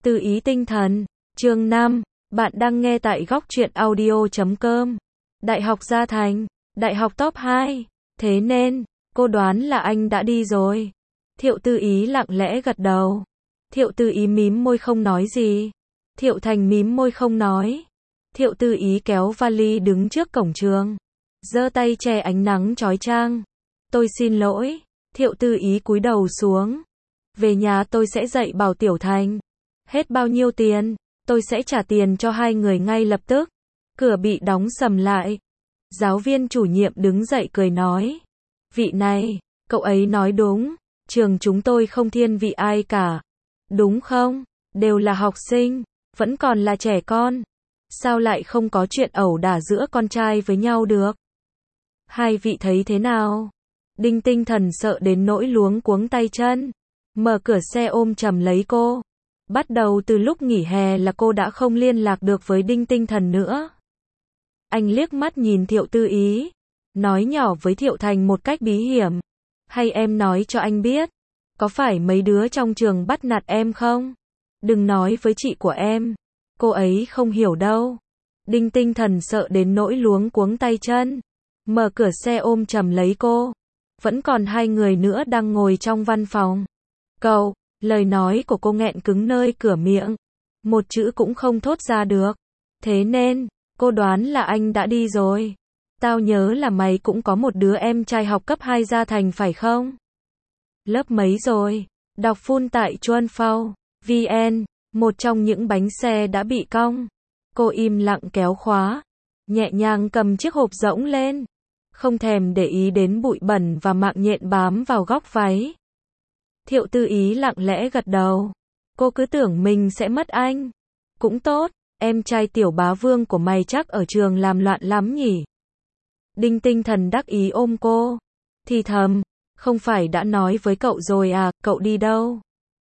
Từ ý tinh thần, chương 5, bạn đang nghe tại góc truyện audio.com. Đại học Gia Thành, đại học top 2, thế nên, cô đoán là anh đã đi rồi. Thiệu Tư Ý lặng lẽ gật đầu. Thiệu Tư Ý mím môi không nói gì. Thiệu Thành mím môi không nói. Thiệu Tư Ý kéo vali đứng trước cổng trường, giơ tay che ánh nắng chói chang. Tôi xin lỗi. Thiệu Tư Ý cúi đầu xuống. Về nhà tôi sẽ dạy bảo Tiểu Thành. Hết bao nhiêu tiền, tôi sẽ trả tiền cho hai người ngay lập tức. Cửa bị đóng sầm lại. Giáo viên chủ nhiệm đứng dậy cười nói. Vị này, cậu ấy nói đúng. Trường chúng tôi không thiên vị ai cả. Đúng không? Đều là học sinh, vẫn còn là trẻ con. Sao lại không có chuyện ẩu đả giữa con trai với nhau được? Hai vị thấy thế nào? Đinh Tinh Thần sợ đến nỗi luống cuống tay chân. Mở cửa xe ôm chầm lấy cô. Bắt đầu từ lúc nghỉ hè là cô đã không liên lạc được với Đinh Tinh Thần nữa. Anh liếc mắt nhìn Thiệu Tư Ý, nói nhỏ với Thiệu Thành một cách bí hiểm. Hay em nói cho anh biết, có phải mấy đứa trong trường bắt nạt em không? Đừng nói với chị của em, cô ấy không hiểu đâu. Đinh Tinh Thần sợ đến nỗi luống cuống tay chân. Mở cửa xe ôm chầm lấy cô. Vẫn còn hai người nữa đang ngồi trong văn phòng. Cậu, lời nói của cô nghẹn cứng nơi cửa miệng. Một chữ cũng không thốt ra được. Thế nên, cô đoán là anh đã đi rồi. Tao nhớ là mày cũng có một đứa em trai học cấp 2 Gia Thành phải không? Lớp mấy rồi? Đọc full tại Chuan Phao, VN, một trong những bánh xe đã bị cong. Cô im lặng kéo khóa, nhẹ nhàng cầm chiếc hộp rỗng lên. Không thèm để ý đến bụi bẩn và mạng nhện bám vào góc váy. Thiệu Tư Ý lặng lẽ gật đầu. Cô cứ tưởng mình sẽ mất anh. Cũng tốt, em trai Tiểu Bá Vương của mày chắc ở trường làm loạn lắm nhỉ? Đinh Tinh Thần đắc ý ôm cô. Thì thầm, không phải đã nói với cậu rồi à, cậu đi đâu?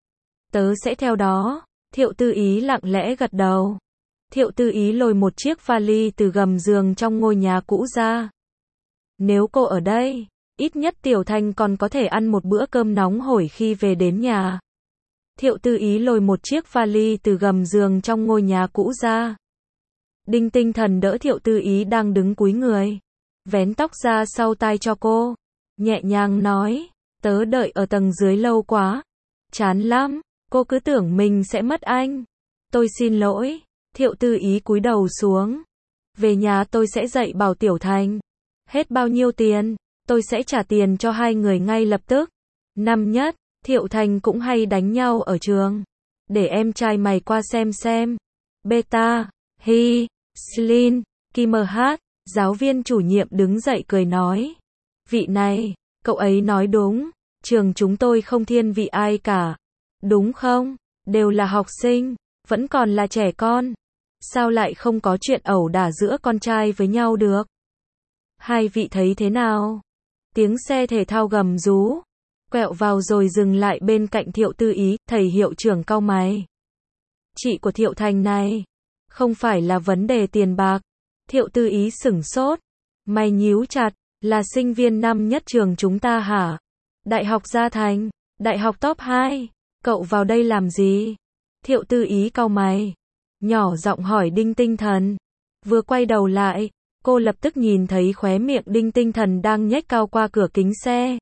Tớ sẽ theo đó. Thiệu Tư Ý lặng lẽ gật đầu. Thiệu Tư Ý lôi một chiếc vali từ gầm giường trong ngôi nhà cũ ra. Nếu cô ở đây, ít nhất Tiểu Thành còn có thể ăn một bữa cơm nóng hổi khi về đến nhà. Thiệu Tư Ý lôi một chiếc vali từ gầm giường trong ngôi nhà cũ ra. Đinh Tinh Thần đỡ Thiệu Tư Ý đang đứng cúi người, vén tóc ra sau tai cho cô, nhẹ nhàng nói, tớ đợi ở tầng dưới lâu quá, chán lắm, cô cứ tưởng mình sẽ mất anh. Tôi xin lỗi. Thiệu Tư Ý cúi đầu xuống. Về nhà tôi sẽ dạy bảo Tiểu Thành. Hết bao nhiêu tiền, tôi sẽ trả tiền cho hai người ngay lập tức. Năm nhất, Thiệu Thành cũng hay đánh nhau ở trường. Để em trai mày qua xem. Beta, Hi, Slin, Kim Hát. Giáo viên chủ nhiệm đứng dậy cười nói. Vị này, cậu ấy nói đúng. Trường chúng tôi không thiên vị ai cả. Đúng không? Đều là học sinh, vẫn còn là trẻ con. Sao lại không có chuyện ẩu đả giữa con trai với nhau được? Hai vị thấy thế nào? Tiếng xe thể thao gầm rú, quẹo vào rồi dừng lại bên cạnh Thiệu Tư Ý. Thầy hiệu trưởng cau mày. Chị của Thiệu Thành này, không phải là vấn đề tiền bạc. Thiệu Tư Ý sửng sốt. Mày nhíu chặt, là sinh viên năm nhất trường chúng ta hả? Đại học Gia Thành, đại học top 2, cậu vào đây làm gì? Thiệu Tư Ý cau mày, nhỏ giọng hỏi Đinh Tinh Thần. Vừa quay đầu lại, cô lập tức nhìn thấy khóe miệng Đinh Tinh Thần đang nhếch cao qua cửa kính xe.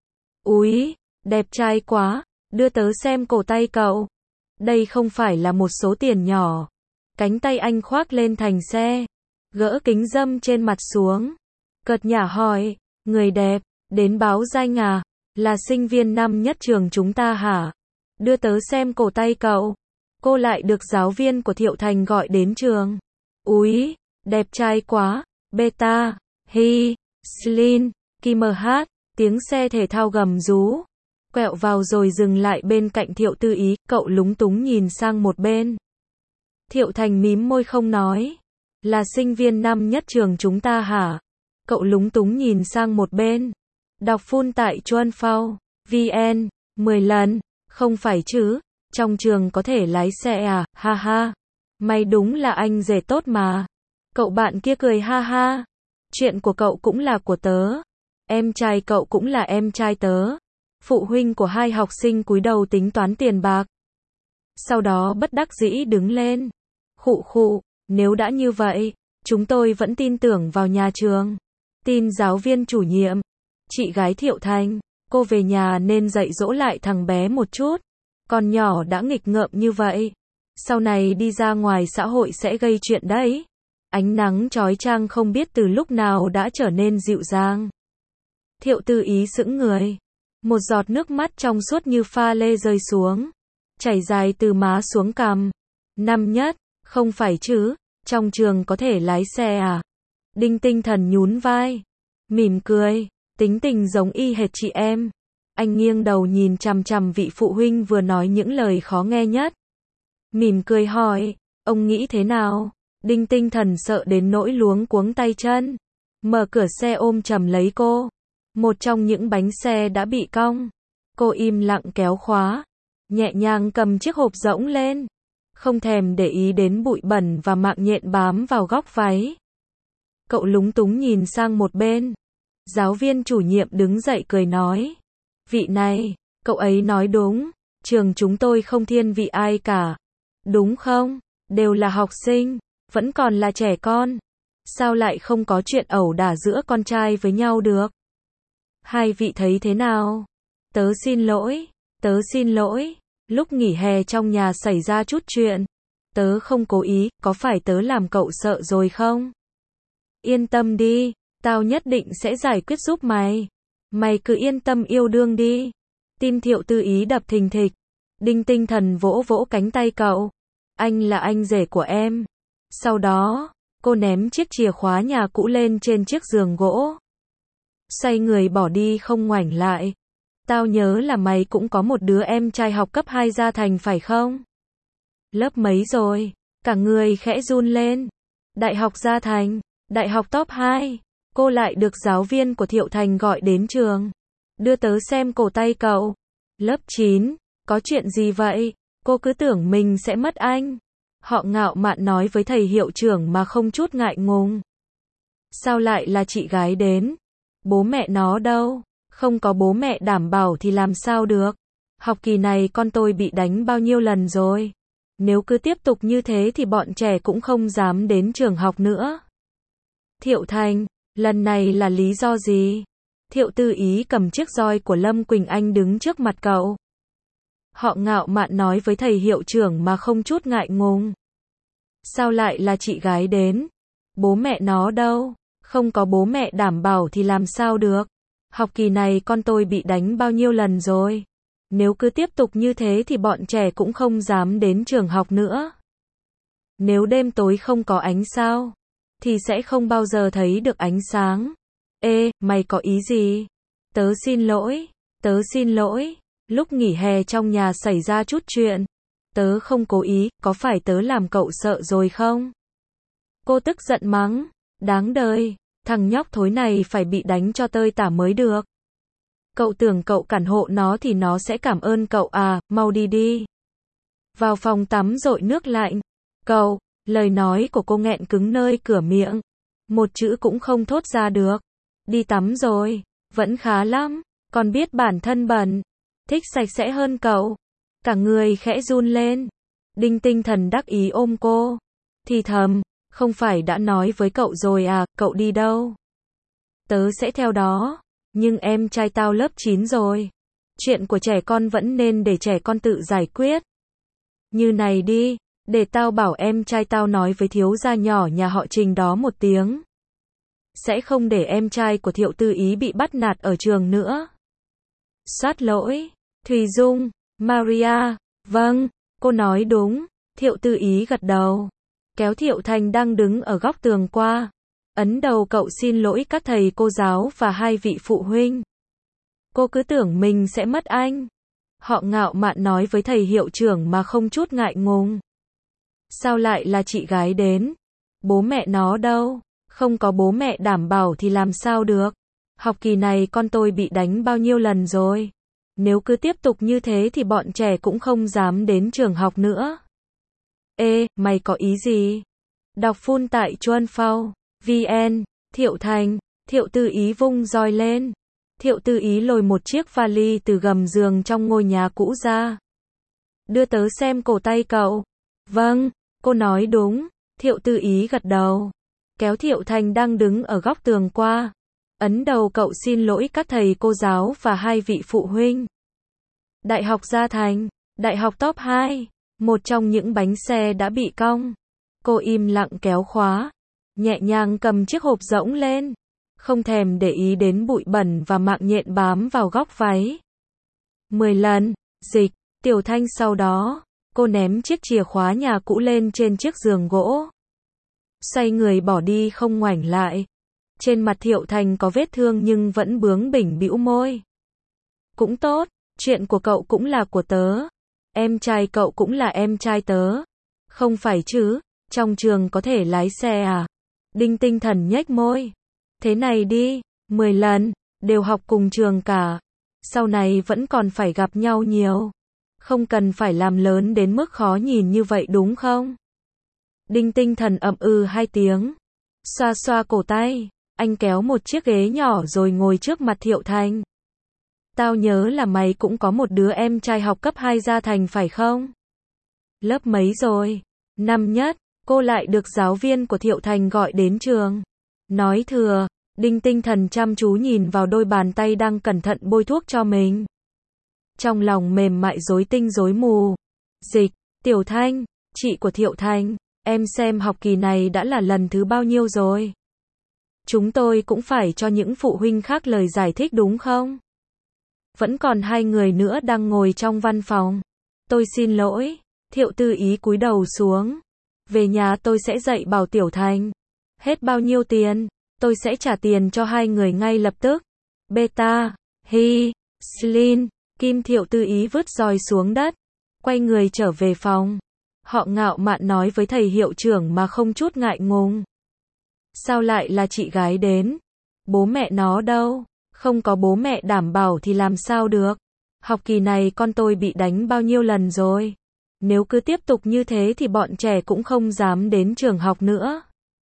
Úi, đẹp trai quá, đưa tớ xem cổ tay cậu. Đây không phải là một số tiền nhỏ. Cánh tay anh khoác lên thành xe, gỡ kính râm trên mặt xuống. Cợt nhả hỏi, người đẹp, đến báo danh à? Là sinh viên năm nhất trường chúng ta hả? Đưa tớ xem cổ tay cậu. Cô lại được giáo viên của Thiệu Thành gọi đến trường. Úi, đẹp trai quá. Beta, Hi, Slin, Kim Hát. Tiếng xe thể thao gầm rú, quẹo vào rồi dừng lại bên cạnh Thiệu Tư Ý. Cậu lúng túng nhìn sang một bên. Thiệu Thành mím môi không nói. Là sinh viên năm nhất trường chúng ta hả? Cậu lúng túng nhìn sang một bên. Đọc full tại Chuan Phao, VN, 10 lần. Không phải chứ, trong trường có thể lái xe à? Ha ha. Mày đúng là anh rể tốt mà. Cậu bạn kia cười ha ha. Chuyện của cậu cũng là của tớ. Em trai cậu cũng là em trai tớ. Phụ huynh của hai học sinh cúi đầu tính toán tiền bạc. Sau đó bất đắc dĩ đứng lên. Khụ khụ, nếu đã như vậy, chúng tôi vẫn tin tưởng vào nhà trường. Tin giáo viên chủ nhiệm. Chị gái Thiệu Thành, cô về nhà nên dạy dỗ lại thằng bé một chút. Con nhỏ đã nghịch ngợm như vậy, sau này đi ra ngoài xã hội sẽ gây chuyện đấy. Ánh nắng chói chang không biết từ lúc nào đã trở nên dịu dàng. Thiệu Tư Ý sững người. Một giọt nước mắt trong suốt như pha lê rơi xuống, chảy dài từ má xuống cằm. Năm nhất, không phải chứ, trong trường có thể lái xe à? Đinh Tinh Thần nhún vai, mỉm cười, tính tình giống y hệt chị em. Anh nghiêng đầu nhìn chằm chằm vị phụ huynh vừa nói những lời khó nghe nhất. Mỉm cười hỏi, ông nghĩ thế nào? Đinh Tinh Thần sợ đến nỗi luống cuống tay chân. Mở cửa xe ôm chầm lấy cô. Một trong những bánh xe đã bị cong. Cô im lặng kéo khóa, nhẹ nhàng cầm chiếc hộp rỗng lên, không thèm để ý đến bụi bẩn và mạng nhện bám vào góc váy. Cậu lúng túng nhìn sang một bên. Giáo viên chủ nhiệm đứng dậy cười nói, vị này, cậu ấy nói đúng, trường chúng tôi không thiên vị ai cả. Đúng không? Đều là học sinh, vẫn còn là trẻ con. Sao lại không có chuyện ẩu đả giữa con trai với nhau được? Hai vị thấy thế nào? Tớ xin lỗi, lúc nghỉ hè trong nhà xảy ra chút chuyện. Tớ không cố ý, có phải tớ làm cậu sợ rồi không? Yên tâm đi, tao nhất định sẽ giải quyết giúp mày. Mày cứ yên tâm yêu đương đi. Tim Thiệu Tư Ý đập thình thịch. Đinh Tinh Thần vỗ vỗ cánh tay cậu. Anh là anh rể của em. Sau đó, cô ném chiếc chìa khóa nhà cũ lên trên chiếc giường gỗ. Xoay người bỏ đi không ngoảnh lại. Tao nhớ là mày cũng có một đứa em trai học cấp 2 Gia Thành phải không? Lớp mấy rồi? Cả người khẽ run lên. Đại học Gia Thành, đại học top 2. Cô lại được giáo viên của Thiệu Thành gọi đến trường. Đưa tớ xem cổ tay cậu. Lớp 9, có chuyện gì vậy? Cô cứ tưởng mình sẽ mất anh. Họ ngạo mạn nói với thầy hiệu trưởng mà không chút ngại ngùng. Sao lại là chị gái đến? Bố mẹ nó đâu? Không có bố mẹ đảm bảo thì làm sao được? Học kỳ này con tôi bị đánh bao nhiêu lần rồi? Nếu cứ tiếp tục như thế thì bọn trẻ cũng không dám đến trường học nữa. Thiệu Thành, lần này là lý do gì? Thiệu Tư Ý cầm chiếc roi của Lâm Quỳnh Anh đứng trước mặt cậu. Họ ngạo mạn nói với thầy hiệu trưởng mà không chút ngại ngùng. Sao lại là chị gái đến? Bố mẹ nó đâu? Không có bố mẹ đảm bảo thì làm sao được? Học kỳ này con tôi bị đánh bao nhiêu lần rồi? Nếu cứ tiếp tục như thế thì bọn trẻ cũng không dám đến trường học nữa. Nếu đêm tối không có ánh sao, thì sẽ không bao giờ thấy được ánh sáng. Ê, mày có ý gì? Tớ xin lỗi. Lúc nghỉ hè trong nhà xảy ra chút chuyện. Tớ không cố ý, có phải tớ làm cậu sợ rồi không? Cô tức giận mắng. Đáng đời, thằng nhóc thối này phải bị đánh cho tơi tả mới được. Cậu tưởng cậu cản hộ nó thì nó sẽ cảm ơn cậu à, mau đi đi. Vào phòng tắm dội nước lạnh. Cậu, lời nói của cô nghẹn cứng nơi cửa miệng. Một chữ cũng không thốt ra được. Đi tắm rồi, vẫn khá lắm, còn biết bản thân bẩn. Thích sạch sẽ hơn cậu. Cả người khẽ run lên. Đinh Tinh Thần đắc ý ôm cô. Thì thầm, không phải đã nói với cậu rồi à, cậu đi đâu? Tớ sẽ theo đó. Nhưng em trai tao lớp 9 rồi. Chuyện của trẻ con vẫn nên để trẻ con tự giải quyết. Như này đi, để tao bảo em trai tao nói với thiếu gia nhỏ nhà họ Trình đó một tiếng. Sẽ không để em trai của Thiệu Tư Ý bị bắt nạt ở trường nữa. Sát lỗi. Thùy Dung, Maria, vâng, cô nói đúng. Thiệu Tư Ý gật đầu. Kéo Thiệu Thành đang đứng ở góc tường qua. Ấn đầu cậu xin lỗi các thầy cô giáo và hai vị phụ huynh. Cô cứ tưởng mình sẽ mất anh. Họ ngạo mạn nói với thầy hiệu trưởng mà không chút ngại ngùng. Sao lại là chị gái đến? Bố mẹ nó đâu? Không có bố mẹ đảm bảo thì làm sao được? Học kỳ này con tôi bị đánh bao nhiêu lần rồi? Nếu cứ tiếp tục như thế thì bọn trẻ cũng không dám đến trường học nữa. Ê, mày có ý gì? Đọc phun tại Chuan Phao, VN, Thiệu Thành, Thiệu Tư Ý vung roi lên. Thiệu Tư Ý lôi một chiếc vali từ gầm giường trong ngôi nhà cũ ra. đưa tớ xem cổ tay cậu. Vâng, cô nói đúng. Thiệu Tư Ý gật đầu. Kéo Thiệu Thành đang đứng ở góc tường qua. Ấn đầu cậu xin lỗi các thầy cô giáo và hai vị phụ huynh. Đại học Gia Thành, đại học top 2. Một trong những bánh xe đã bị cong. Cô im lặng kéo khóa. Nhẹ nhàng cầm chiếc hộp rỗng lên. Không thèm để ý đến bụi bẩn và mạng nhện bám vào góc váy. 10 lần, dịch, Tiểu Thanh sau đó. Cô ném chiếc chìa khóa nhà cũ lên trên chiếc giường gỗ. Xoay người bỏ đi không ngoảnh lại. Trên mặt Thiệu Thành có vết thương nhưng vẫn bướng bỉnh bĩu môi. Cũng tốt, chuyện của cậu cũng là của tớ. Em trai cậu cũng là em trai tớ. Không phải chứ, trong trường có thể lái xe à? Đinh Tinh Thần nhếch môi. Thế này đi, 10 lần, đều học cùng trường cả. Sau này vẫn còn phải gặp nhau nhiều. Không cần phải làm lớn đến mức khó nhìn như vậy đúng không? Đinh Tinh Thần ậm ừ 2 tiếng. Xoa xoa cổ tay, anh kéo một chiếc ghế nhỏ rồi ngồi trước mặt Thiệu Thành. Tao nhớ là mày cũng có một đứa em trai học cấp 2 Gia Thành phải không? Lớp mấy rồi? Năm nhất, cô lại được giáo viên của Thiệu Thành gọi đến trường. Nói thừa, Đinh Tinh Thần chăm chú nhìn vào đôi bàn tay đang cẩn thận bôi thuốc cho mình. Trong lòng mềm mại rối tinh rối mù. Dịch, Tiểu Thanh, chị của Thiệu Thành, em xem học kỳ này đã là lần thứ bao nhiêu rồi? Chúng tôi cũng phải cho những phụ huynh khác lời giải thích đúng không? Vẫn còn 2 người nữa đang ngồi trong văn phòng. Tôi xin lỗi. Thiệu Tư Ý cúi đầu xuống. Về nhà tôi sẽ dạy bảo Tiểu Thành. Hết bao nhiêu tiền, tôi sẽ trả tiền cho 2 người ngay lập tức. Beta, Hi, Slin, Kim. Thiệu Tư Ý vứt roi xuống đất. Quay người trở về phòng. Họ ngạo mạn nói với thầy hiệu trưởng mà không chút ngại ngùng. Sao lại là chị gái đến? Bố mẹ nó đâu? Không có bố mẹ đảm bảo thì làm sao được? Học kỳ này con tôi bị đánh bao nhiêu lần rồi? Nếu cứ tiếp tục như thế thì bọn trẻ cũng không dám đến trường học nữa.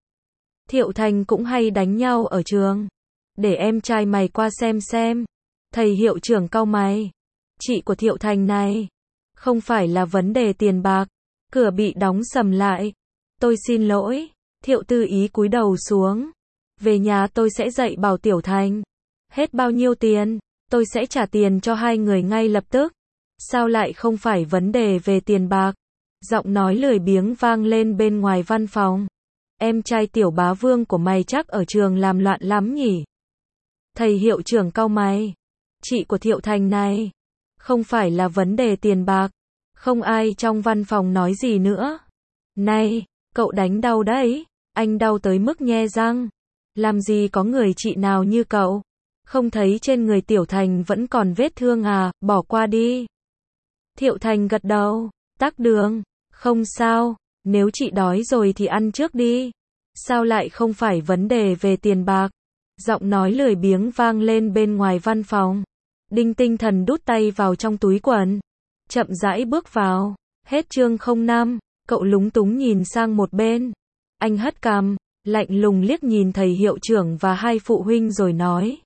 Thiệu Thành cũng hay đánh nhau ở trường. Để em trai mày qua xem. Thầy hiệu trưởng cau mày. Chị của Thiệu Thành này. Không phải là vấn đề tiền bạc. Cửa bị đóng sầm lại. Tôi xin lỗi. Thiệu Tư Ý cúi đầu xuống. Về nhà tôi sẽ dạy bảo Tiểu Thành. Hết bao nhiêu tiền, tôi sẽ trả tiền cho 2 người ngay lập tức. Sao lại không phải vấn đề về tiền bạc? Giọng nói lười biếng vang lên bên ngoài văn phòng. Em trai Tiểu Bá Vương của mày chắc ở trường làm loạn lắm nhỉ? Thầy hiệu trưởng cau mày. Chị của Thiệu Thành này. Không phải là vấn đề tiền bạc. Không ai trong văn phòng nói gì nữa. Này, cậu đánh đau đấy. Anh đau tới mức nhe răng. Làm gì có người chị nào như cậu? Không thấy trên người Tiểu Thành vẫn còn vết thương à, bỏ qua đi. Thiệu Thành gật đầu, tắc đường, không sao, nếu chị đói rồi thì ăn trước đi. Sao lại không phải vấn đề về tiền bạc? Giọng nói lười biếng vang lên bên ngoài văn phòng. Đinh Tinh Thần đút tay vào trong túi quần. Chậm rãi bước vào. Hết chương 05, cậu lúng túng nhìn sang một bên. Anh hất cằm, lạnh lùng liếc nhìn thầy hiệu trưởng và 2 phụ huynh rồi nói.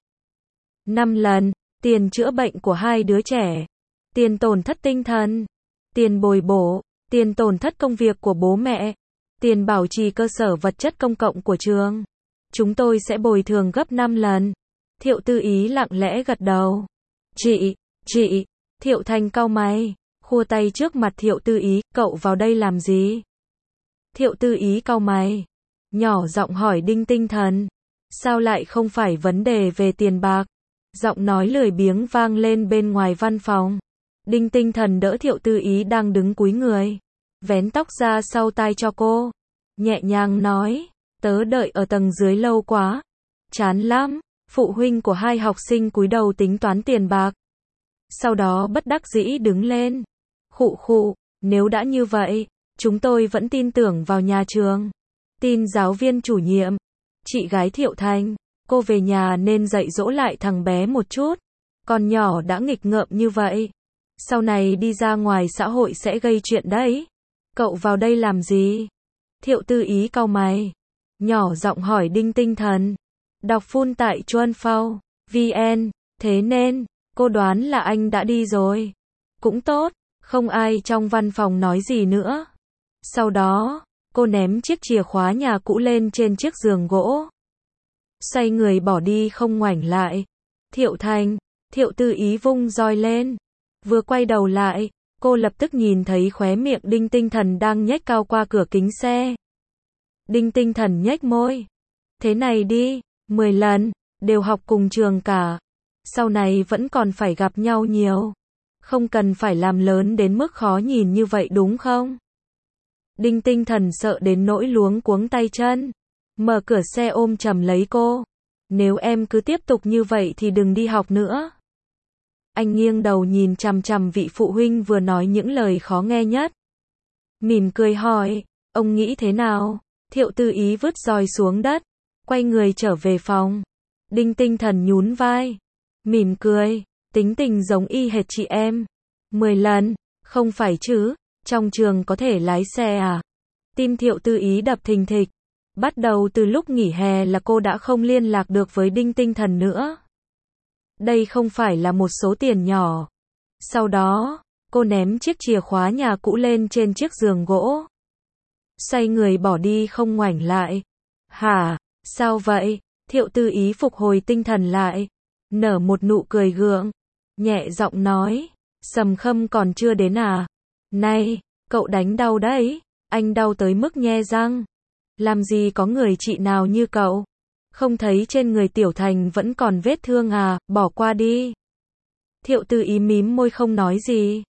5 lần, tiền chữa bệnh của 2 đứa trẻ, tiền tổn thất tinh thần, tiền bồi bổ, tiền tổn thất công việc của bố mẹ, tiền bảo trì cơ sở vật chất công cộng của trường. Chúng tôi sẽ bồi thường gấp 5 lần. Thiệu Tư Ý lặng lẽ gật đầu. Chị, Thiệu Thành cau mày, khua tay trước mặt Thiệu Tư Ý, cậu vào đây làm gì? Thiệu Tư Ý cau mày, nhỏ giọng hỏi Đinh Tinh Thần. Sao lại không phải vấn đề về tiền bạc? Giọng nói lười biếng vang lên bên ngoài văn phòng. Đinh Tinh Thần đỡ Thiệu Tư Ý đang đứng cúi người. Vén tóc ra sau tai cho cô. Nhẹ nhàng nói, tớ đợi ở tầng dưới lâu quá. Chán lắm. Phụ huynh của 2 học sinh cúi đầu tính toán tiền bạc. Sau đó bất đắc dĩ đứng lên. Khụ, nếu đã như vậy, chúng tôi vẫn tin tưởng vào nhà trường. Tin giáo viên chủ nhiệm. Chị gái Thiệu Thành, cô về nhà nên dạy dỗ lại thằng bé một chút. Con nhỏ đã nghịch ngợm như vậy. Sau này đi ra ngoài xã hội sẽ gây chuyện đấy. Cậu vào đây làm gì? Thiệu Tư Ý cau mày. Nhỏ giọng hỏi Đinh Tinh Thần. Đọc full tại chuanphao.vn. Thế nên, cô đoán là anh đã đi rồi. Cũng tốt, Không ai trong văn phòng nói gì nữa. Sau đó, cô ném chiếc chìa khóa nhà cũ lên trên chiếc giường gỗ. Xoay người bỏ đi không ngoảnh lại. Thiệu Thành, Thiệu Tư Ý vung roi lên. Vừa quay đầu lại, cô lập tức nhìn thấy khóe miệng Đinh Tinh Thần đang nhếch cao qua cửa kính xe. Đinh Tinh Thần nhếch môi. Thế này đi, 10 lần, đều học cùng trường cả. Sau này vẫn còn phải gặp nhau nhiều. Không cần phải làm lớn đến mức khó nhìn như vậy đúng không? Đinh Tinh Thần sợ đến nỗi luống cuống tay chân. Mở cửa xe ôm chầm lấy cô. Nếu em cứ tiếp tục như vậy thì đừng đi học nữa. Anh nghiêng đầu nhìn chằm chằm vị phụ huynh vừa nói những lời khó nghe nhất. Mỉm cười hỏi, ông nghĩ thế nào? Thiệu Tư Ý vứt roi xuống đất, quay người trở về phòng. Đinh Tinh Thần nhún vai, mỉm cười, tính tình giống y hệt chị em. 10 lần, không phải chứ, trong trường có thể lái xe à? Tim Thiệu Tư Ý đập thình thịch. Bắt đầu từ lúc nghỉ hè là cô đã không liên lạc được với Đinh Tinh Thần nữa. Đây không phải là một số tiền nhỏ. Sau đó, cô ném chiếc chìa khóa nhà cũ lên trên chiếc giường gỗ. Xoay người bỏ đi không ngoảnh lại. Hả, sao vậy? Thiệu Tư Ý phục hồi tinh thần lại. Nở một nụ cười gượng. Nhẹ giọng nói. Sầm Khâm còn chưa đến à? Này, cậu đánh đau đấy. Anh đau tới mức nhe răng. Làm gì có người chị nào như cậu? Không thấy trên người Tiểu Thành vẫn còn vết thương à, bỏ qua đi. Thiệu Tư Ý mím môi không nói gì.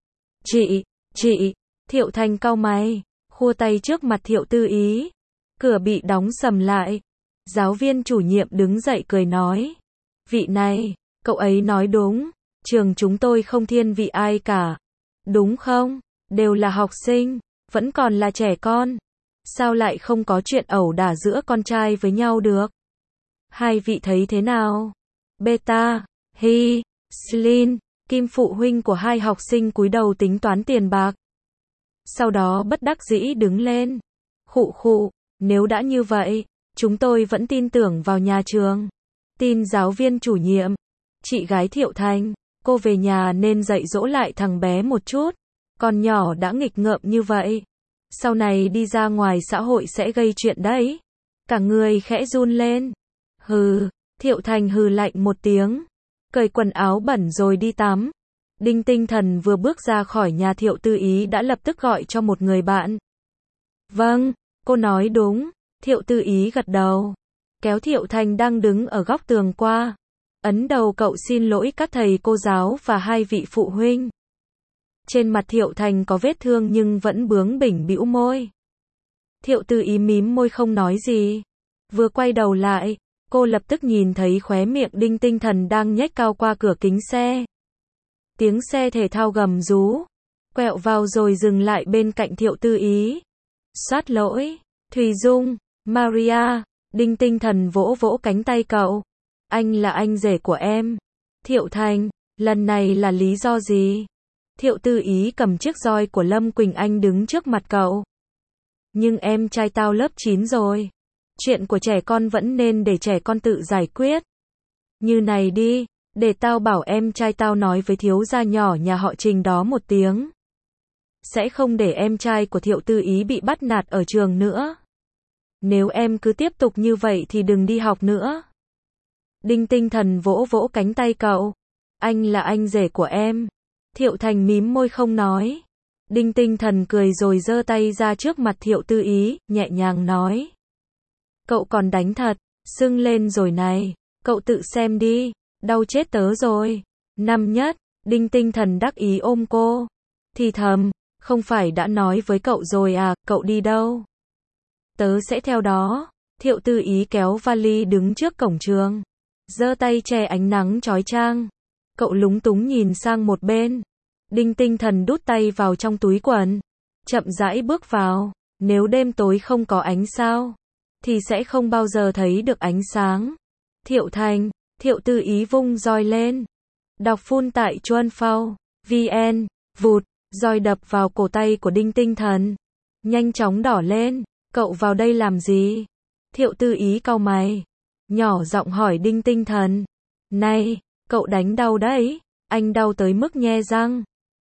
Chị, Thiệu Thành cau mày, khua tay trước mặt Thiệu Tư Ý. Cửa bị đóng sầm lại. Giáo viên chủ nhiệm đứng dậy cười nói. Vị này, cậu ấy nói đúng, trường chúng tôi không thiên vị ai cả. Đúng không? Đều là học sinh, vẫn còn là trẻ con. Sao lại không có chuyện ẩu đả giữa con trai với nhau được? Hai vị thấy thế nào? Beta, Hi, Slin, Kim phụ huynh của hai học sinh cúi đầu tính toán tiền bạc. Sau đó bất đắc dĩ đứng lên. Khụ, nếu đã như vậy, chúng tôi vẫn tin tưởng vào nhà trường. Tin giáo viên chủ nhiệm. Chị gái Thiệu Thành, cô về nhà nên dạy dỗ lại thằng bé một chút. Con nhỏ đã nghịch ngợm như vậy. Sau này đi ra ngoài xã hội sẽ gây chuyện đấy. Cả người khẽ run lên. Hừ, Thiệu Thành hừ lạnh một tiếng. Cởi quần áo bẩn rồi đi tắm. Đinh Tinh Thần vừa bước ra khỏi nhà Thiệu Tư Ý đã lập tức gọi cho một người bạn. Vâng, cô nói đúng. Thiệu Tư Ý gật đầu. Kéo Thiệu Thành đang đứng ở góc tường qua. Ấn đầu cậu xin lỗi các thầy cô giáo và hai vị phụ huynh. Trên mặt Thiệu Thành có vết thương nhưng vẫn bướng bỉnh bĩu môi. Thiệu Tư Ý mím môi không nói gì. Vừa quay đầu lại, cô lập tức nhìn thấy khóe miệng Đinh Tinh Thần đang nhếch cao qua cửa kính xe. Tiếng xe thể thao gầm rú, quẹo vào rồi dừng lại bên cạnh Thiệu Tư Ý. Sát lỗi, Thùy Dung, Maria, Đinh Tinh Thần vỗ vỗ cánh tay cậu. Anh là anh rể của em. Thiệu Thành, lần này là lý do gì? Thiệu Tư Ý cầm chiếc roi của Lâm Quỳnh Anh đứng trước mặt cậu. Nhưng em trai tao lớp 9 rồi. Chuyện của trẻ con vẫn nên để trẻ con tự giải quyết. Như này đi, để tao bảo em trai tao nói với thiếu gia nhỏ nhà họ Trình đó một tiếng. Sẽ không để em trai của Thiệu Tư Ý bị bắt nạt ở trường nữa. Nếu em cứ tiếp tục như vậy thì đừng đi học nữa. Đinh Tinh Thần vỗ vỗ cánh tay cậu. Anh là anh rể của em. Thiệu Thành mím môi không nói. Đinh Tinh Thần cười rồi giơ tay ra trước mặt Thiệu Tư Ý, nhẹ nhàng nói. Cậu còn đánh thật, sưng lên rồi này, cậu tự xem đi, đau chết tớ rồi. Năm nhất, Đinh Tinh Thần đắc ý ôm cô. Thì thầm, không phải đã nói với cậu rồi à, cậu đi đâu? Tớ sẽ theo đó. Thiệu Tư Ý kéo vali đứng trước cổng trường. Giơ tay che ánh nắng chói chang. Cậu lúng túng nhìn sang một bên. Đinh Tinh Thần đút tay vào trong túi quần. Chậm rãi bước vào. Nếu đêm tối không có ánh sao, thì sẽ không bao giờ thấy được ánh sáng. Thiệu Thành, Thiệu Tư Ý vung roi lên. Đọc phun tại Chuan Phao, VN, vụt, roi đập vào cổ tay của Đinh Tinh Thần. Nhanh chóng đỏ lên, cậu vào đây làm gì? Thiệu Tư Ý cau mày. Nhỏ giọng hỏi Đinh Tinh Thần. Này, cậu đánh đau đấy, anh đau tới mức nhe răng.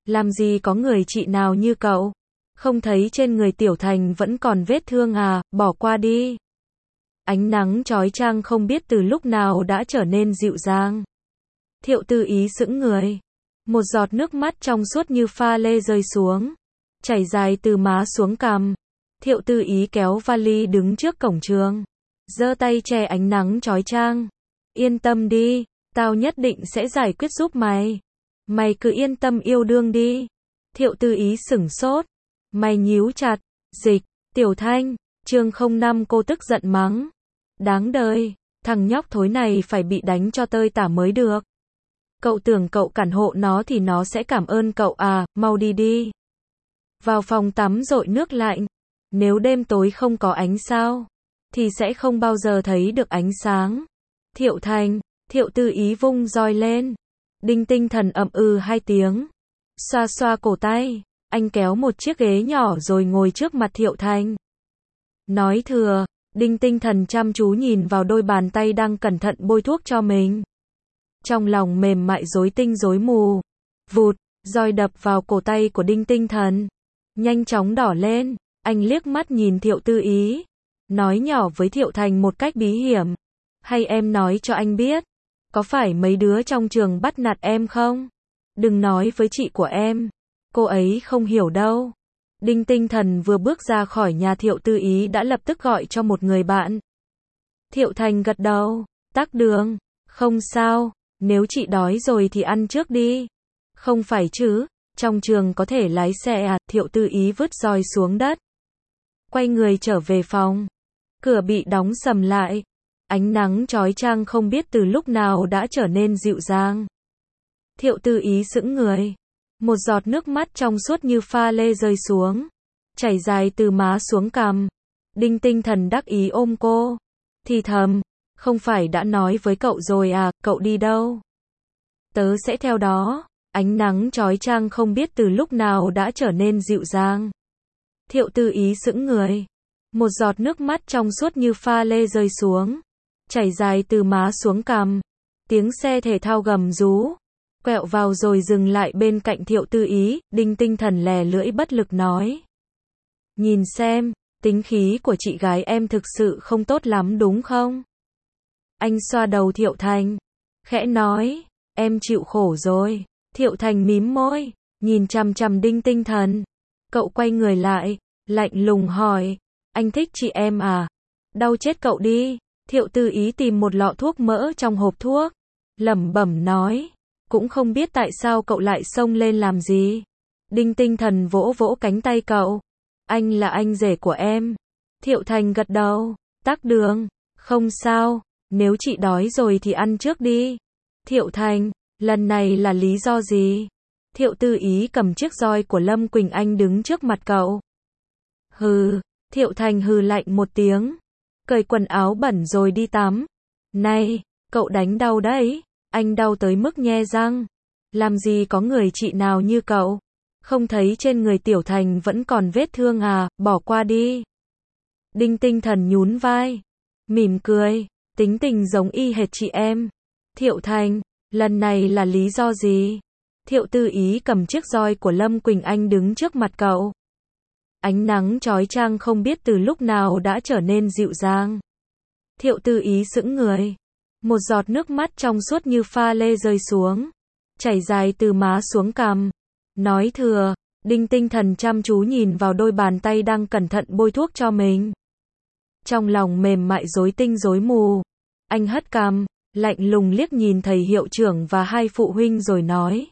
Làm gì có người chị nào như cậu? Không thấy trên người Tiểu Thành vẫn còn vết thương à, bỏ qua đi. Ánh nắng chói chang không biết từ lúc nào đã trở nên dịu dàng. Thiệu Tư Ý sững người. Một giọt nước mắt trong suốt như pha lê rơi xuống, chảy dài từ má xuống cằm. Thiệu Tư Ý kéo vali đứng trước cổng trường, giơ tay che ánh nắng chói chang. Yên tâm đi, tao nhất định sẽ giải quyết giúp mày. Mày cứ yên tâm yêu đương đi. Thiệu Tư Ý sửng sốt. Mày nhíu chặt. Dịch, Tiểu Thanh, chương 05 cô tức giận mắng. Đáng đời, thằng nhóc thối này phải bị đánh cho tơi tả mới được. Cậu tưởng cậu cản hộ nó thì nó sẽ cảm ơn cậu à, mau đi đi. Vào phòng tắm dội nước lạnh. Nếu đêm tối không có ánh sao, thì sẽ không bao giờ thấy được ánh sáng. Thiệu Thành, Thiệu Tư Ý vung roi lên. Đinh Tinh Thần ậm ừ hai tiếng. Xoa xoa cổ tay, anh kéo một chiếc ghế nhỏ rồi ngồi trước mặt Thiệu Thành. Nói thừa, Đinh Tinh Thần chăm chú nhìn vào đôi bàn tay đang cẩn thận bôi thuốc cho mình. Trong lòng mềm mại rối tinh rối mù. Vụt, roi đập vào cổ tay của Đinh Tinh Thần. Nhanh chóng đỏ lên, anh liếc mắt nhìn Thiệu Tư Ý. Nói nhỏ với Thiệu Thành một cách bí hiểm. Hay em nói cho anh biết, có phải mấy đứa trong trường bắt nạt em không? Đừng nói với chị của em, cô ấy không hiểu đâu. Đinh Tinh Thần vừa bước ra khỏi nhà Thiệu Tư Ý đã lập tức gọi cho một người bạn. Thiệu Thành gật đầu, tắc đường, không sao, nếu chị đói rồi thì ăn trước đi. Không phải chứ, trong trường có thể lái xe à? Thiệu Tư Ý vứt roi xuống đất, quay người trở về phòng. Cửa bị đóng sầm lại. Ánh nắng chói chang không biết từ lúc nào đã trở nên dịu dàng. Thiệu Tư Ý sững người. Một giọt nước mắt trong suốt như pha lê rơi xuống, chảy dài từ má xuống cằm. Đinh Tinh Thần đắc ý ôm cô, thì thầm, không phải đã nói với cậu rồi à, cậu đi đâu? Tớ sẽ theo đó. Ánh nắng chói chang không biết từ lúc nào đã trở nên dịu dàng. Thiệu Tư Ý sững người. Một giọt nước mắt trong suốt như pha lê rơi xuống, chảy dài từ má xuống cằm. Tiếng xe thể thao gầm rú, quẹo vào rồi dừng lại bên cạnh Thiệu Tư Ý. Đinh Tinh Thần lè lưỡi bất lực nói. Nhìn xem, tính khí của chị gái em thực sự không tốt lắm đúng không? Anh xoa đầu Thiệu Thành, khẽ nói, em chịu khổ rồi. Thiệu Thành mím môi, nhìn chằm chằm Đinh Tinh Thần. Cậu quay người lại, lạnh lùng hỏi, anh thích chị em à? Đau chết cậu đi. Thiệu Tư Ý tìm một lọ thuốc mỡ trong hộp thuốc, lẩm bẩm nói, cũng không biết tại sao cậu lại xông lên làm gì. Đinh Tinh Thần vỗ vỗ cánh tay cậu. Anh là anh rể của em. Thiệu Thành gật đầu, tắc đường, không sao, nếu chị đói rồi thì ăn trước đi. Thiệu Thành, lần này là lý do gì? Thiệu Tư Ý cầm chiếc roi của Lâm Quỳnh Anh đứng trước mặt cậu. Hừ, Thiệu Thành hừ lạnh một tiếng, cởi quần áo bẩn rồi đi tắm. Này, cậu đánh đau đấy, anh đau tới mức nhe răng. Làm gì có người chị nào như cậu? Không thấy trên người Tiểu Thành vẫn còn vết thương à, bỏ qua đi. Đinh Tinh Thần nhún vai, mỉm cười, tính tình giống y hệt chị em. Thiệu Thành, lần này là lý do gì? Thiệu Tư Ý cầm chiếc roi của Lâm Quỳnh Anh đứng trước mặt cậu. Ánh nắng chói chang không biết từ lúc nào đã trở nên dịu dàng. Thiệu Tư Ý sững người. Một giọt nước mắt trong suốt như pha lê rơi xuống, chảy dài từ má xuống cằm. Nói thừa, Đinh Tinh Thần chăm chú nhìn vào đôi bàn tay đang cẩn thận bôi thuốc cho mình. Trong lòng mềm mại rối tinh rối mù. Anh hất cằm, lạnh lùng liếc nhìn thầy hiệu trưởng và hai phụ huynh rồi nói.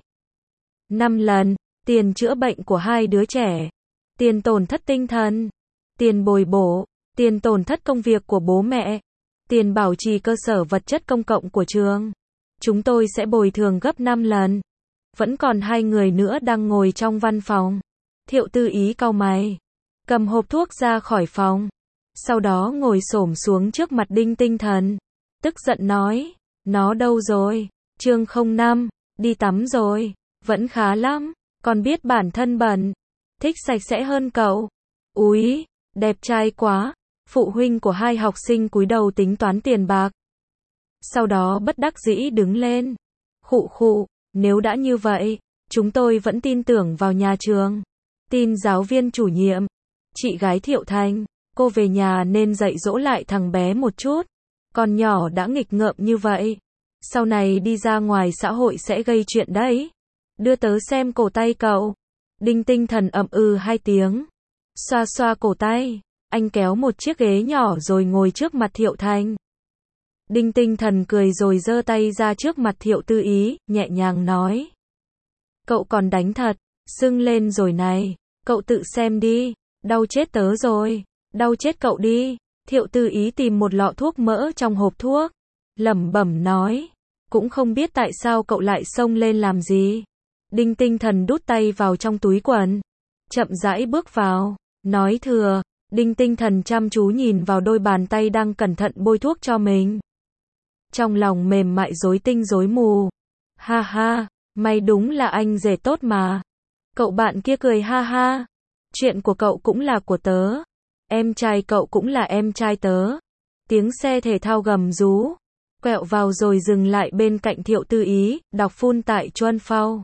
5 lần, tiền chữa bệnh của hai đứa trẻ, tiền tổn thất tinh thần, tiền bồi bổ, tiền tổn thất công việc của bố mẹ, tiền bảo trì cơ sở vật chất công cộng của trường. Chúng tôi sẽ bồi thường gấp 5 lần. Vẫn còn 2 người nữa đang ngồi trong văn phòng. Thiệu Tư Ý cau mày, cầm hộp thuốc ra khỏi phòng. Sau đó ngồi xổm xuống trước mặt Đinh Tinh Thần, tức giận nói, nó đâu rồi? Chương 05, đi tắm rồi, vẫn khá lắm, còn biết bản thân bẩn, thích sạch sẽ hơn cậu. Úi, đẹp trai quá. Phụ huynh của hai học sinh cúi đầu tính toán tiền bạc. Sau đó bất đắc dĩ đứng lên. Khụ khụ, nếu đã như vậy, Chúng tôi vẫn tin tưởng vào nhà trường. Tin giáo viên chủ nhiệm. Chị gái Thiệu Thành, cô về nhà nên dạy dỗ lại thằng bé một chút. Con nhỏ đã nghịch ngợm như vậy. Sau này đi ra ngoài xã hội sẽ gây chuyện đấy. Đưa tớ xem cổ tay cậu. Đinh Tinh Thần ậm ừ 2 tiếng. Xoa xoa cổ tay. Anh kéo một chiếc ghế nhỏ rồi ngồi trước mặt Thiệu Thành. Đinh Tinh Thần cười rồi giơ tay ra trước mặt Thiệu Tư Ý, nhẹ nhàng nói. Cậu còn đánh thật, sưng lên rồi này, cậu tự xem đi, đau chết tớ rồi, đau chết cậu đi. Thiệu Tư Ý tìm một lọ thuốc mỡ trong hộp thuốc, lẩm bẩm nói, cũng không biết tại sao cậu lại xông lên làm gì. Đinh Tinh Thần đút tay vào trong túi quần, chậm rãi bước vào, nói thừa. Đinh Tinh Thần chăm chú nhìn vào đôi bàn tay đang cẩn thận bôi thuốc cho mình. Trong lòng mềm mại rối tinh rối mù. Ha ha, mày đúng là anh rể tốt mà. Cậu bạn kia cười ha ha. Chuyện của cậu cũng là của tớ. Em trai cậu cũng là em trai tớ. Tiếng xe thể thao gầm rú. Quẹo vào rồi dừng lại bên cạnh Thiệu Tư Ý, đọc phun tại Chuan Phao.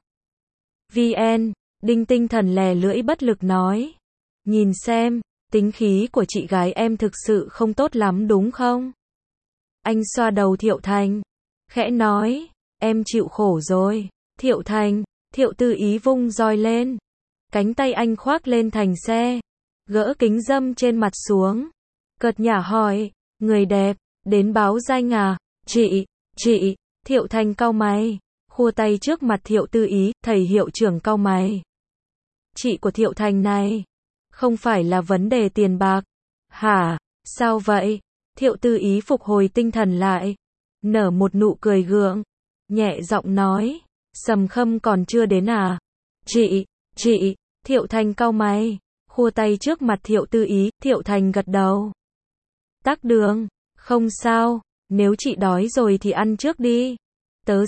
VN, Đinh Tinh Thần lè lưỡi bất lực nói. Nhìn xem, tính khí của chị gái em thực sự không tốt lắm đúng không? Anh xoa đầu Thiệu Thành, khẽ nói, em chịu khổ rồi. Thiệu Thành, Thiệu Tư Ý vung roi lên. Cánh tay anh khoác lên thành xe, gỡ kính râm trên mặt xuống. Cợt nhả hỏi, người đẹp, đến báo danh à? Chị, Thiệu Thành cau mày, khua tay trước mặt Thiệu Tư Ý, thầy hiệu trưởng cau mày. Chị của Thiệu Thành này, không phải là vấn đề tiền bạc. Hả, sao vậy? Thiệu Tư Ý phục hồi tinh thần lại, nở một nụ cười gượng, nhẹ giọng nói, Sầm Khâm còn chưa đến à? Chị, Thiệu Thành cau mày, khua tay trước mặt Thiệu Tư Ý, Thiệu Thành gật đầu. Tắc đường, không sao, nếu chị đói rồi thì ăn trước đi. Tớ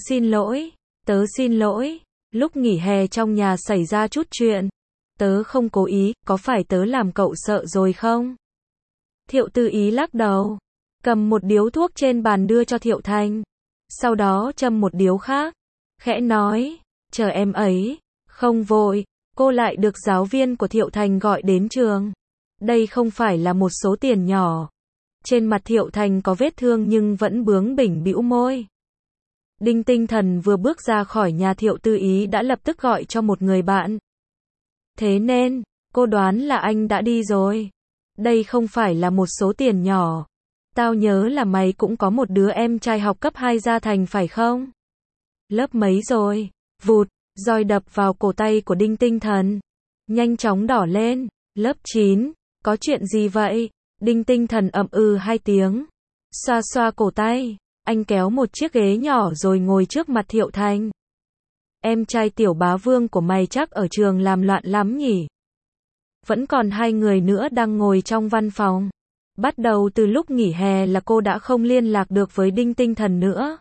xin lỗi, lúc nghỉ hè trong nhà xảy ra chút chuyện. Tớ không cố ý, có phải tớ làm cậu sợ rồi không? Thiệu Tư Ý lắc đầu, cầm một điếu thuốc trên bàn đưa cho Thiệu Thành, sau đó châm một điếu khác, khẽ nói, chờ em ấy, không vội, cô lại được giáo viên của Thiệu Thành gọi đến trường. Đây không phải là một số tiền nhỏ. Trên mặt Thiệu Thành có vết thương nhưng vẫn bướng bỉnh bĩu môi. Đinh Tinh Thần vừa bước ra khỏi nhà Thiệu Tư Ý đã lập tức gọi cho một người bạn. Thế nên, cô đoán là anh đã đi rồi. Đây không phải là một số tiền nhỏ. Tao nhớ là mày cũng có một đứa em trai học cấp 2 ra thành phải không? Lớp mấy rồi? Vụt, roi đập vào cổ tay của Đinh Tinh Thần. Nhanh chóng đỏ lên. Lớp 9, có chuyện gì vậy? Đinh Tinh Thần ậm ừ 2 tiếng. Xoa xoa cổ tay. Anh kéo một chiếc ghế nhỏ rồi ngồi trước mặt Thiệu Thành. Em trai Tiểu Bá Vương của mày chắc ở trường làm loạn lắm nhỉ? Vẫn còn 2 người nữa đang ngồi trong văn phòng. Bắt đầu từ lúc nghỉ hè là cô đã không liên lạc được với Đinh Tinh Thần nữa.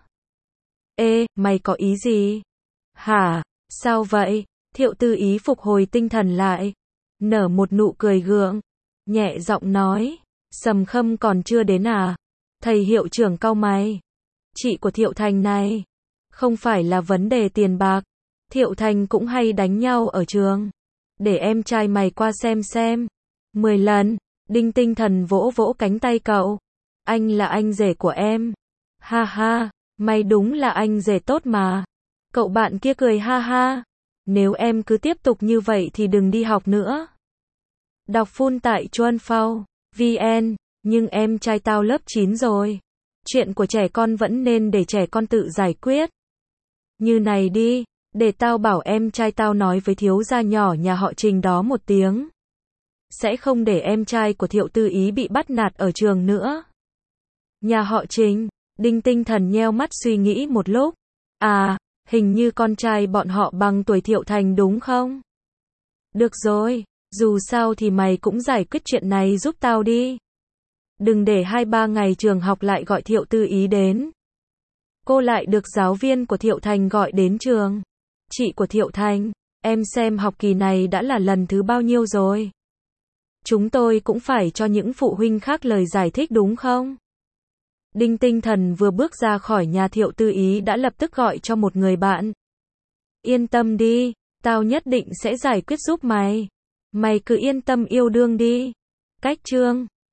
Ê, mày có ý gì? Hả, sao vậy? Thiệu Tư Ý phục hồi tinh thần lại, nở một nụ cười gượng, nhẹ giọng nói, Sầm Khâm còn chưa đến à? Thầy hiệu trưởng cau mày. Chị của Thiệu Thành này, không phải là vấn đề tiền bạc. Thiệu Thành cũng hay đánh nhau ở trường. Để em trai mày qua xem. 10 lần, Đinh Tinh Thần vỗ vỗ cánh tay cậu. Anh là anh rể của em. Ha ha, mày đúng là anh rể tốt mà. Cậu bạn kia cười ha ha. Nếu em cứ tiếp tục như vậy thì đừng đi học nữa. Đọc phun tại Chuan Phao, VN, nhưng em trai tao lớp 9 rồi. Chuyện của trẻ con vẫn nên để trẻ con tự giải quyết. Như này đi, để tao bảo em trai tao nói với thiếu gia nhỏ nhà họ Trình đó một tiếng. Sẽ không để em trai của Thiệu Tư Ý bị bắt nạt ở trường nữa. Nhà họ Trình, Đinh Tinh Thần nheo mắt suy nghĩ một lúc. À, hình như con trai bọn họ bằng tuổi Thiệu Thành đúng không? Được rồi, dù sao thì mày cũng giải quyết chuyện này giúp tao đi. Đừng để 2-3 ngày trường học lại gọi Thiệu Tư Ý đến. Cô lại được giáo viên của Thiệu Thành gọi đến trường. Chị của Thiệu Thành, em xem học kỳ này đã là lần thứ bao nhiêu rồi? Chúng tôi cũng phải cho những phụ huynh khác lời giải thích đúng không? Đinh Tinh Thần vừa bước ra khỏi nhà Thiệu Tư Ý đã lập tức gọi cho một người bạn. Yên tâm đi, Tao nhất định sẽ giải quyết giúp mày. Mày cứ yên tâm yêu đương đi. Cách chương